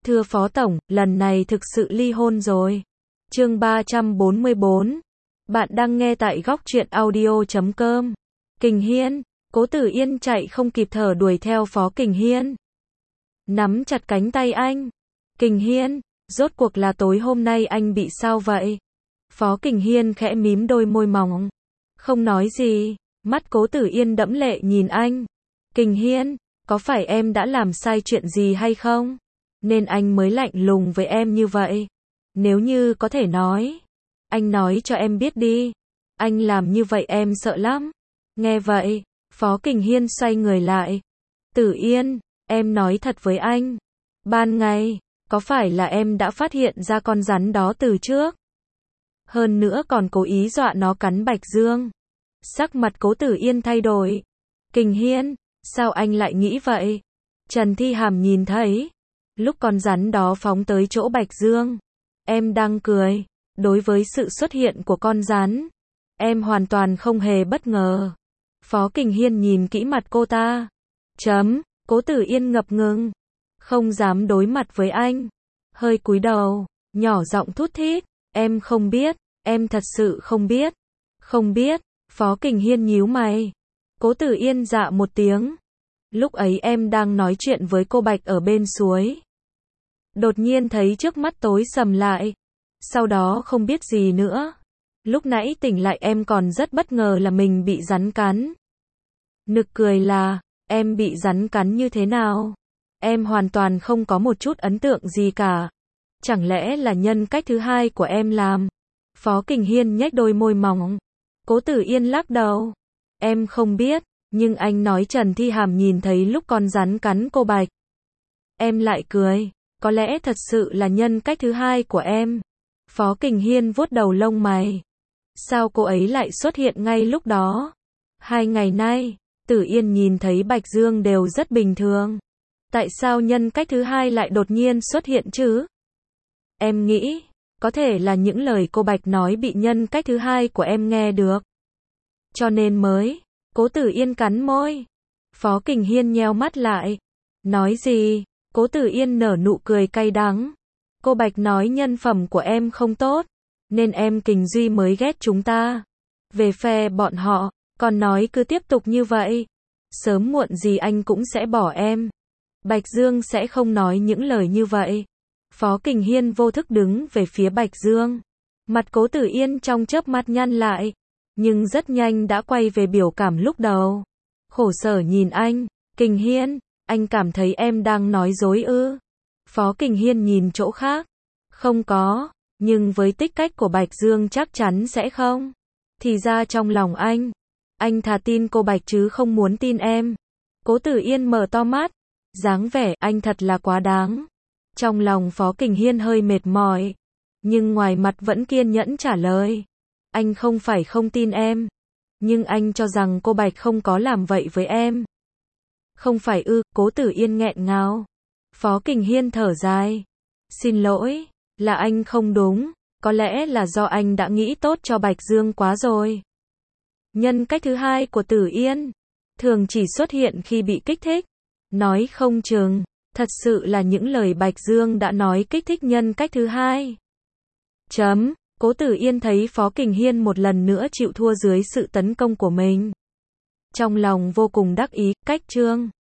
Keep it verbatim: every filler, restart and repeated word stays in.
Thưa Phó Tổng, lần này thực sự ly hôn rồi. Chương ba trăm bốn mươi bốn. Bạn đang nghe tại góc truyện audio chấm com. Kình Hiên, Cố Tử Yên chạy không kịp thở đuổi theo Phó Kình Hiên. Nắm chặt cánh tay anh. Kình Hiên, rốt cuộc là tối hôm nay anh bị sao vậy? Phó Kình Hiên khẽ mím đôi môi mỏng. Không nói gì, mắt Cố Tử Yên đẫm lệ nhìn anh. Kình Hiên, có phải em đã làm sai chuyện gì hay không? Nên anh mới lạnh lùng với em như vậy. Nếu như có thể nói, anh nói cho em biết đi. Anh làm như vậy em sợ lắm. Nghe vậy, Phó Kình Hiên xoay người lại. Tử Yên, em nói thật với anh. Ban ngày, có phải là em đã phát hiện ra con rắn đó từ trước? Hơn nữa còn cố ý dọa nó cắn Bạch Dương. Sắc mặt Cố Tử Yên thay đổi. Kình Hiên, sao anh lại nghĩ vậy? Trần Thi Hàm nhìn thấy, lúc con rắn đó phóng tới chỗ Bạch Dương, em đang cười. Đối với sự xuất hiện của con rắn, em hoàn toàn không hề bất ngờ. Phó Kình Hiên nhìn kỹ mặt cô ta. Chấm, Cố Tử Yên ngập ngừng, không dám đối mặt với anh. Hơi cúi đầu, nhỏ giọng thút thít. Em không biết, em thật sự không biết. Không biết, Phó Kình Hiên nhíu mày. Cố Tử Yên dạ một tiếng. Lúc ấy em đang nói chuyện với cô Bạch ở bên suối. Đột nhiên thấy trước mắt tối sầm lại. Sau đó không biết gì nữa. Lúc nãy tỉnh lại em còn rất bất ngờ là mình bị rắn cắn. Nực cười là, em bị rắn cắn như thế nào? Em hoàn toàn không có một chút ấn tượng gì cả. Chẳng lẽ là nhân cách thứ hai của em làm? Phó Kình Hiên nhếch đôi môi mỏng. Cố Tử Yên lắc đầu. Em không biết, nhưng anh nói Trần Thi Hàm nhìn thấy lúc con rắn cắn cô Bạch. Em lại cười, có lẽ thật sự là nhân cách thứ hai của em. Phó Kình Hiên vuốt đầu lông mày. Sao cô ấy lại xuất hiện ngay lúc đó? Hai ngày nay, Tử Yên nhìn thấy Bạch Dương đều rất bình thường. Tại sao nhân cách thứ hai lại đột nhiên xuất hiện chứ? Em nghĩ, có thể là những lời cô Bạch nói bị nhân cách thứ hai của em nghe được. Cho nên mới, Cố Tử Yên cắn môi. Phó Kình Hiên nheo mắt lại. Nói gì? Cố Tử Yên nở nụ cười cay đắng. Cô Bạch nói nhân phẩm của em không tốt, nên em Kình Duy mới ghét chúng ta. Về phe bọn họ, còn nói cứ tiếp tục như vậy, sớm muộn gì anh cũng sẽ bỏ em. Bạch Dương sẽ không nói những lời như vậy. Phó Kình Hiên vô thức đứng về phía Bạch Dương. Mặt Cố Tử Yên trong chớp mắt nhăn lại, nhưng rất nhanh đã quay về biểu cảm lúc đầu. Khổ sở nhìn anh. Kình Hiên, anh cảm thấy em đang nói dối ư? Phó Kình Hiên nhìn chỗ khác. Không có, nhưng với tích cách của Bạch Dương chắc chắn sẽ không. Thì ra trong lòng anh, anh thà tin cô Bạch chứ không muốn tin em. Cố Tử Yên mở to mắt, dáng vẻ anh thật là quá đáng. Trong lòng Phó Kình Hiên hơi mệt mỏi, nhưng ngoài mặt vẫn kiên nhẫn trả lời. Anh không phải không tin em, nhưng anh cho rằng cô Bạch không có làm vậy với em. Không phải ư? Cố Tử Yên nghẹn ngào. Phó Kình Hiên thở dài. Xin lỗi, là anh không đúng, có lẽ là do anh đã nghĩ tốt cho Bạch Dương quá rồi. Nhân cách thứ hai của Tử Yên thường chỉ xuất hiện khi bị kích thích. Nói không chừng, thật sự là những lời Bạch Dương đã nói kích thích nhân cách thứ hai. Chấm, Cố Tử Yên thấy Phó Kình Hiên một lần nữa chịu thua dưới sự tấn công của mình. Trong lòng vô cùng đắc ý, cách chương.